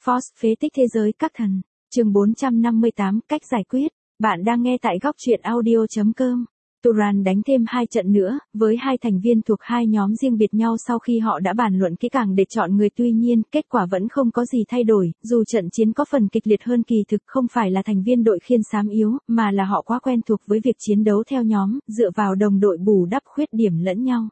Force phế tích thế giới các thần. Chương 458 cách giải quyết. Bạn đang nghe tại góc truyện audio.com. Turan đánh thêm 2 trận nữa, với 2 thành viên thuộc 2 nhóm riêng biệt nhau sau khi họ đã bàn luận kỹ càng để chọn người, tuy nhiên, kết quả vẫn không có gì thay đổi, dù trận chiến có phần kịch liệt hơn, kỳ thực không phải là thành viên đội khiên xám yếu, mà là họ quá quen thuộc với việc chiến đấu theo nhóm, dựa vào đồng đội bù đắp khuyết điểm lẫn nhau.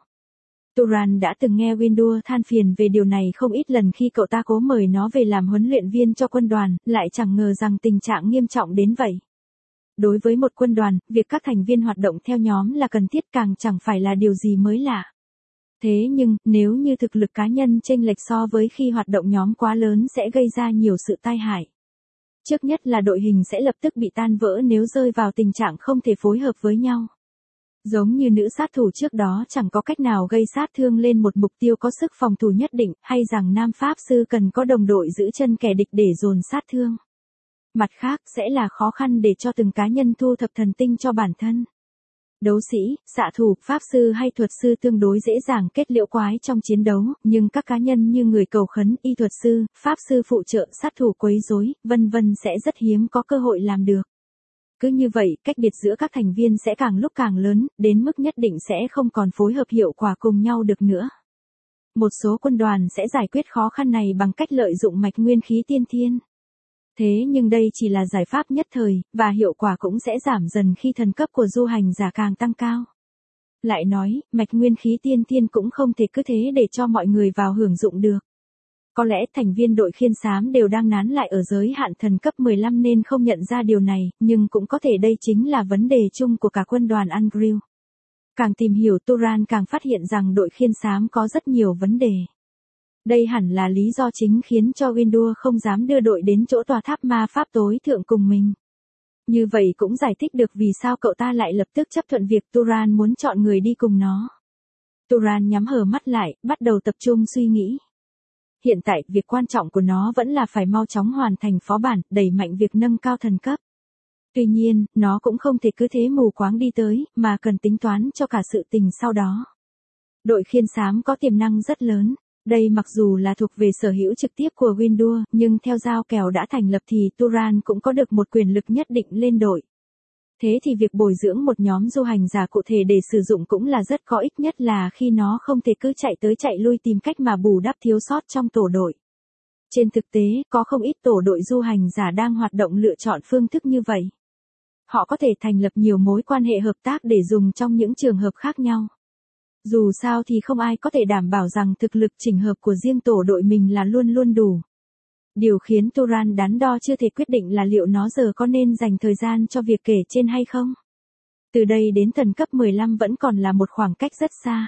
Turan đã từng nghe Windu than phiền về điều này không ít lần khi cậu ta cố mời nó về làm huấn luyện viên cho quân đoàn, lại chẳng ngờ rằng tình trạng nghiêm trọng đến vậy. Đối với một quân đoàn, việc các thành viên hoạt động theo nhóm là cần thiết, càng chẳng phải là điều gì mới lạ. Thế nhưng, nếu như thực lực cá nhân chênh lệch so với khi hoạt động nhóm quá lớn sẽ gây ra nhiều sự tai hại. Trước nhất là đội hình sẽ lập tức bị tan vỡ nếu rơi vào tình trạng không thể phối hợp với nhau. Giống như nữ sát thủ trước đó chẳng có cách nào gây sát thương lên một mục tiêu có sức phòng thủ nhất định, hay rằng nam pháp sư cần có đồng đội giữ chân kẻ địch để dồn sát thương. Mặt khác sẽ là khó khăn để cho từng cá nhân thu thập thần tinh cho bản thân. Đấu sĩ, xạ thủ, pháp sư hay thuật sư tương đối dễ dàng kết liễu quái trong chiến đấu, nhưng các cá nhân như người cầu khấn, y thuật sư, pháp sư phụ trợ, sát thủ quấy rối, vân vân sẽ rất hiếm có cơ hội làm được. Cứ như vậy, cách biệt giữa các thành viên sẽ càng lúc càng lớn, đến mức nhất định sẽ không còn phối hợp hiệu quả cùng nhau được nữa. Một số quân đoàn sẽ giải quyết khó khăn này bằng cách lợi dụng mạch nguyên khí tiên thiên. Thế nhưng đây chỉ là giải pháp nhất thời, và hiệu quả cũng sẽ giảm dần khi thần cấp của du hành giả càng tăng cao. Lại nói, mạch nguyên khí tiên thiên cũng không thể cứ thế để cho mọi người vào hưởng dụng được. Có lẽ thành viên đội khiên xám đều đang nán lại ở giới hạn thần cấp 15 nên không nhận ra điều này, nhưng cũng có thể đây chính là vấn đề chung của cả quân đoàn Andrew. Càng tìm hiểu Turan càng phát hiện rằng đội khiên xám có rất nhiều vấn đề. Đây hẳn là lý do chính khiến cho Windu không dám đưa đội đến chỗ tòa tháp ma pháp tối thượng cùng mình. Như vậy cũng giải thích được vì sao cậu ta lại lập tức chấp thuận việc Turan muốn chọn người đi cùng nó. Turan nhắm hờ mắt lại, bắt đầu tập trung suy nghĩ. Hiện tại, việc quan trọng của nó vẫn là phải mau chóng hoàn thành phó bản, đẩy mạnh việc nâng cao thần cấp. Tuy nhiên, nó cũng không thể cứ thế mù quáng đi tới, mà cần tính toán cho cả sự tình sau đó. Đội khiên xám có tiềm năng rất lớn. Đây mặc dù là thuộc về sở hữu trực tiếp của Windu, nhưng theo giao kèo đã thành lập thì Turan cũng có được một quyền lực nhất định lên đội. Thế thì việc bồi dưỡng một nhóm du hành giả cụ thể để sử dụng cũng là rất có ích, nhất là khi nó không thể cứ chạy tới chạy lui tìm cách mà bù đắp thiếu sót trong tổ đội. Trên thực tế, có không ít tổ đội du hành giả đang hoạt động lựa chọn phương thức như vậy. Họ có thể thành lập nhiều mối quan hệ hợp tác để dùng trong những trường hợp khác nhau. Dù sao thì không ai có thể đảm bảo rằng thực lực chỉnh hợp của riêng tổ đội mình là luôn luôn đủ. Điều khiến Turan đắn đo chưa thể quyết định là liệu nó giờ có nên dành thời gian cho việc kể trên hay không. Từ đây đến thần cấp 15 vẫn còn là một khoảng cách rất xa.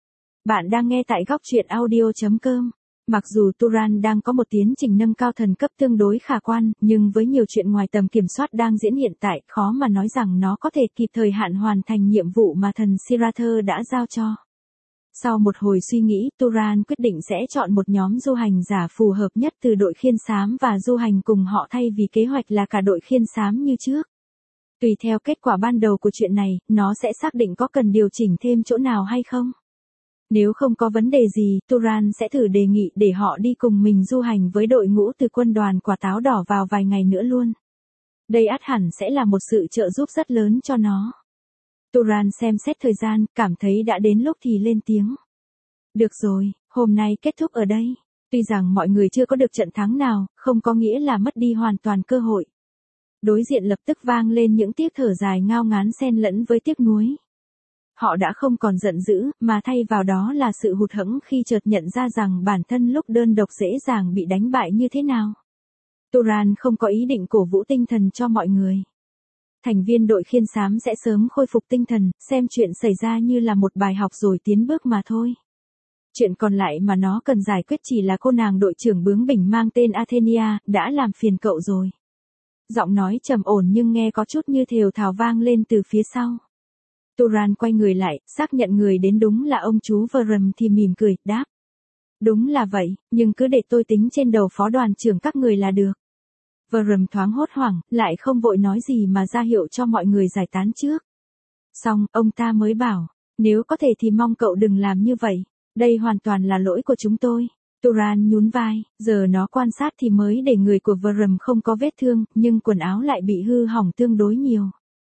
Bạn đang nghe tại góc truyện audio.com. Mặc dù Turan đang có một tiến trình nâng cao thần cấp tương đối khả quan, nhưng với nhiều chuyện ngoài tầm kiểm soát đang diễn hiện tại, khó mà nói rằng nó có thể kịp thời hạn hoàn thành nhiệm vụ mà thần Sirather đã giao cho. Sau một hồi suy nghĩ, Turan quyết định sẽ chọn một nhóm du hành giả phù hợp nhất từ đội khiên xám và du hành cùng họ thay vì kế hoạch là cả đội khiên xám như trước. Tùy theo kết quả ban đầu của chuyện này, nó sẽ xác định có cần điều chỉnh thêm chỗ nào hay không. Nếu không có vấn đề gì, Turan sẽ thử đề nghị để họ đi cùng mình du hành với đội ngũ từ quân đoàn quả táo đỏ vào vài ngày nữa luôn. Đây ắt hẳn sẽ là một sự trợ giúp rất lớn cho nó. Turan xem xét thời gian, cảm thấy đã đến lúc thì lên tiếng. Được rồi, hôm nay kết thúc ở đây. Tuy rằng mọi người chưa có được trận thắng nào, không có nghĩa là mất đi hoàn toàn cơ hội. Đối diện lập tức vang lên những tiếng thở dài ngao ngán xen lẫn với tiếc nuối. Họ đã không còn giận dữ, mà thay vào đó là sự hụt hẫng khi chợt nhận ra rằng bản thân lúc đơn độc dễ dàng bị đánh bại như thế nào. Turan không có ý định cổ vũ tinh thần cho mọi người. Thành viên đội khiên xám sẽ sớm khôi phục tinh thần, xem chuyện xảy ra như là một bài học rồi tiến bước mà thôi. Chuyện còn lại mà nó cần giải quyết chỉ là cô nàng đội trưởng bướng bỉnh mang tên Athenia, đã làm phiền cậu rồi. Giọng nói trầm ổn nhưng nghe có chút như thều thào vang lên từ phía sau. Turan quay người lại, xác nhận người đến đúng là ông chú Vrum thì mỉm cười, đáp. Đúng là vậy, nhưng cứ để tôi tính trên đầu phó đoàn trưởng các người là được. Vrum thoáng hốt hoảng, lại không vội nói gì mà ra hiệu cho mọi người giải tán trước. Xong, ông ta mới bảo, nếu có thể thì mong cậu đừng làm như vậy, đây hoàn toàn là lỗi của chúng tôi. Turan nhún vai, giờ nó quan sát thì mới để người của Vrum không có vết thương, nhưng quần áo lại bị hư hỏng tương đối nhiều.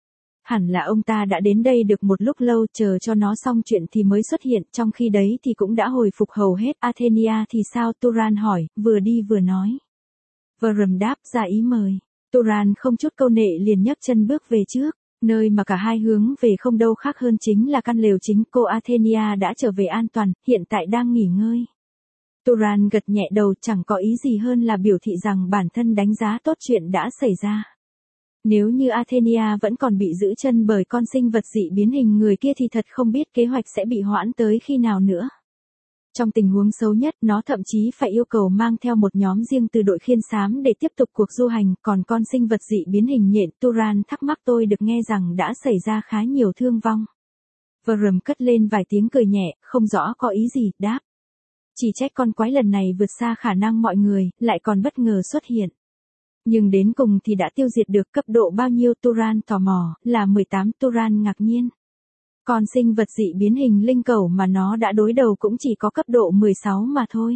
Hẳn là ông ta đã đến đây được một lúc lâu, chờ cho nó xong chuyện thì mới xuất hiện, trong khi đấy thì cũng đã hồi phục hầu hết. Athenia thì sao? Turan hỏi, vừa đi vừa nói. Vrum đáp, ra ý mời. Turan không chút câu nệ liền nhấc chân bước về trước. Nơi mà cả hai hướng về không đâu khác hơn chính là căn lều chính. Cô Athenia đã trở về an toàn, hiện tại đang nghỉ ngơi. Turan gật nhẹ đầu, chẳng có ý gì hơn là biểu thị rằng bản thân đánh giá tốt chuyện đã xảy ra. Nếu như Athenia vẫn còn bị giữ chân bởi con sinh vật dị biến hình người kia thì thật không biết kế hoạch sẽ bị hoãn tới khi nào nữa. Trong tình huống xấu nhất, nó thậm chí phải yêu cầu mang theo một nhóm riêng từ đội khiên xám để tiếp tục cuộc du hành, còn con sinh vật dị biến hình nhện Turan thắc mắc tôi được nghe rằng đã xảy ra khá nhiều thương vong. Vrum cất lên vài tiếng cười nhẹ, không rõ có ý gì, đáp. Chỉ trách con quái lần này vượt xa khả năng mọi người, lại còn bất ngờ xuất hiện. Nhưng đến cùng thì đã tiêu diệt được. Cấp độ bao nhiêu? Turan tò mò, là 18. Turan ngạc nhiên. Còn sinh vật dị biến hình linh cẩu mà nó đã đối đầu cũng chỉ có cấp độ 16 mà thôi.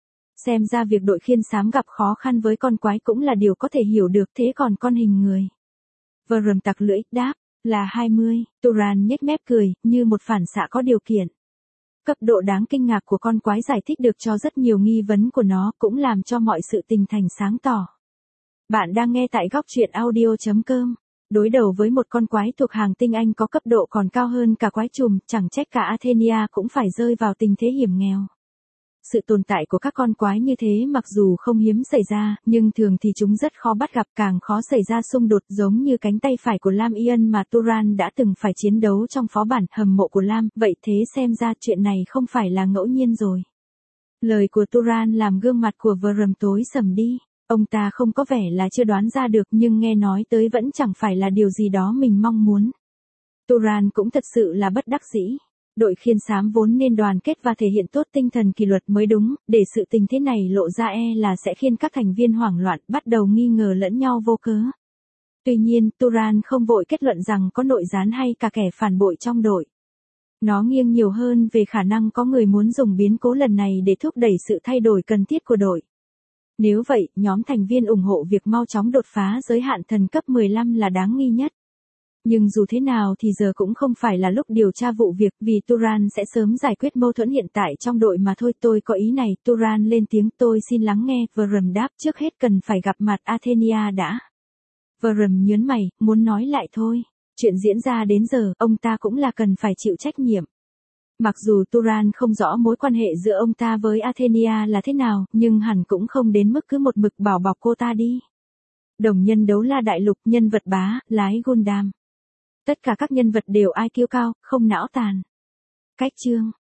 Xem ra việc đội khiên xám gặp khó khăn với con quái cũng là điều có thể hiểu được, thế còn con hình người. Vrum tặc lưỡi, đáp, là 20. Turan nhếch mép cười, như một phản xạ có điều kiện. Cấp độ đáng kinh ngạc của con quái giải thích được cho rất nhiều nghi vấn của nó, cũng làm cho mọi sự tình thành sáng tỏ. Bạn đang nghe tại góc truyện audio.com. Đối đầu với một con quái thuộc hàng tinh anh có cấp độ còn cao hơn cả quái trùm, chẳng trách cả Athenia cũng phải rơi vào tình thế hiểm nghèo. Sự tồn tại của các con quái như thế mặc dù không hiếm xảy ra, nhưng thường thì chúng rất khó bắt gặp, càng khó xảy ra xung đột, giống như cánh tay phải của Lam Ian mà Turan đã từng phải chiến đấu trong phó bản hầm mộ của Lam, vậy thế xem ra chuyện này không phải là ngẫu nhiên rồi. Lời của Turan làm gương mặt của Vrum tối sầm đi. Ông ta không có vẻ là chưa đoán ra được, nhưng nghe nói tới vẫn chẳng phải là điều gì đó mình mong muốn. Turan cũng thật sự là bất đắc dĩ. Đội khiên xám vốn nên đoàn kết và thể hiện tốt tinh thần kỷ luật mới đúng, để sự tình thế này lộ ra là sẽ khiến các thành viên hoảng loạn, bắt đầu nghi ngờ lẫn nhau vô cớ. Tuy nhiên, Turan không vội kết luận rằng có nội gián hay cả kẻ phản bội trong đội. Nó nghiêng nhiều hơn về khả năng có người muốn dùng biến cố lần này để thúc đẩy sự thay đổi cần thiết của đội. Nếu vậy, nhóm thành viên ủng hộ việc mau chóng đột phá giới hạn thần cấp 15 là đáng nghi nhất. Nhưng dù thế nào thì giờ cũng không phải là lúc điều tra vụ việc, vì Turan sẽ sớm giải quyết mâu thuẫn hiện tại trong đội mà thôi. Tôi có ý này. Turan lên tiếng, tôi xin lắng nghe. Vrum đáp, trước hết cần phải gặp mặt Athenia đã. Vrum nhớn mày, muốn nói lại thôi. Chuyện diễn ra đến giờ, ông ta cũng là cần phải chịu trách nhiệm. Mặc dù Turan không rõ mối quan hệ giữa ông ta với Athenia là thế nào, nhưng hẳn cũng không đến mức cứ một mực bảo bọc cô ta đi. Đồng nhân đấu la đại lục, nhân vật bá, lái Gundam. Tất cả các nhân vật đều IQ cao, không não tàn. Cách chương.